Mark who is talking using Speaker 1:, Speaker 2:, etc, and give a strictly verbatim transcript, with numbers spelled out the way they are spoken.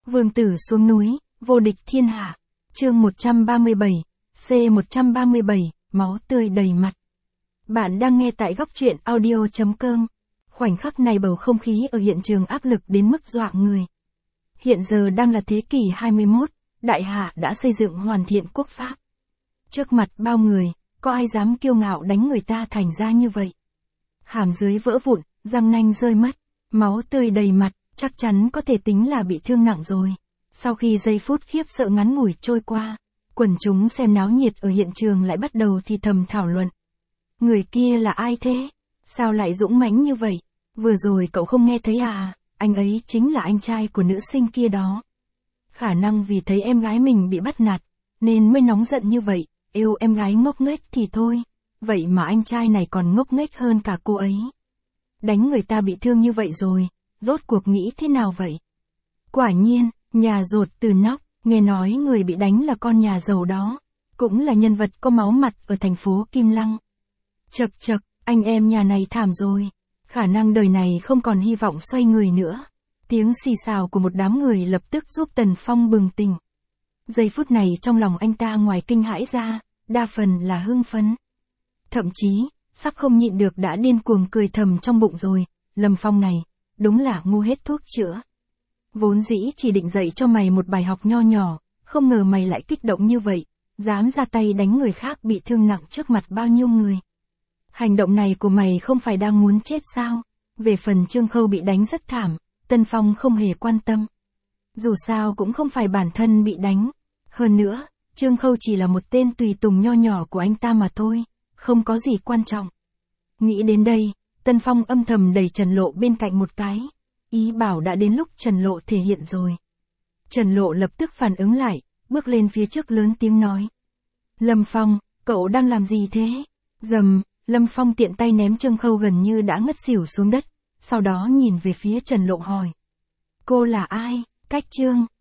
Speaker 1: Vương tử xuống núi, vô địch thiên hạ. Chương một trăm ba mươi bảy, C một trăm ba mươi bảy, máu tươi đầy mặt. Bạn đang nghe tại góc truyện audio chấm com. Khoảnh khắc này bầu không khí ở hiện trường áp lực đến mức dọa người. Hiện giờ đang là thế kỷ hai mươi mốt, Đại Hạ đã xây dựng hoàn thiện quốc pháp. Trước mặt bao người, có ai dám kiêu ngạo đánh người ta thành ra như vậy? Hàm dưới vỡ vụn, răng nanh rơi mất, máu tươi đầy mặt, chắc chắn có thể tính là bị thương nặng rồi. Sau khi giây phút khiếp sợ ngắn ngủi trôi qua, quần chúng xem náo nhiệt ở hiện trường lại bắt đầu thì thầm thảo luận. Người kia là ai thế? Sao lại dũng mãnh như vậy? Vừa rồi cậu không nghe thấy à? Anh ấy chính là anh trai của nữ sinh kia đó. Khả năng vì thấy em gái mình bị bắt nạt, nên mới nóng giận như vậy, yêu em gái ngốc nghếch thì thôi. Vậy mà anh trai này còn ngốc nghếch hơn cả cô ấy. Đánh người ta bị thương như vậy rồi, rốt cuộc nghĩ thế nào vậy? Quả nhiên, nhà dột từ nóc, nghe nói người bị đánh là con nhà giàu đó, cũng là nhân vật có máu mặt ở thành phố Kim Lăng. Chậc chậc, anh em nhà này thảm rồi, khả năng đời này không còn hy vọng xoay người nữa. Tiếng xì xào của một đám người lập tức giúp Tần Phong bừng tỉnh. Giây phút này trong lòng anh ta ngoài kinh hãi ra, đa phần là hưng phấn. Thậm chí, sắp không nhịn được đã điên cuồng cười thầm trong bụng rồi, Lâm Phong này, đúng là ngu hết thuốc chữa. Vốn dĩ chỉ định dạy cho mày một bài học nho nhỏ, không ngờ mày lại kích động như vậy, dám ra tay đánh người khác bị thương nặng trước mặt bao nhiêu người. Hành động này của mày không phải đang muốn chết sao? Về phần Trương Khâu bị đánh rất thảm, Tân Phong không hề quan tâm. Dù sao cũng không phải bản thân bị đánh. Hơn nữa, Trương Khâu chỉ là một tên tùy tùng nho nhỏ của anh ta mà thôi, không có gì quan trọng. Nghĩ đến đây, Tân Phong âm thầm đẩy Trần Lộ bên cạnh một cái, ý bảo đã đến lúc Trần Lộ thể hiện rồi. Trần Lộ lập tức phản ứng lại, bước lên phía trước lớn tiếng nói. Lâm Phong, cậu đang làm gì thế? Dầm, Lâm Phong tiện tay ném Trương Khâu gần như đã ngất xỉu xuống đất, sau đó nhìn về phía Trần Lộ hỏi. Cô là ai? Cách Trương,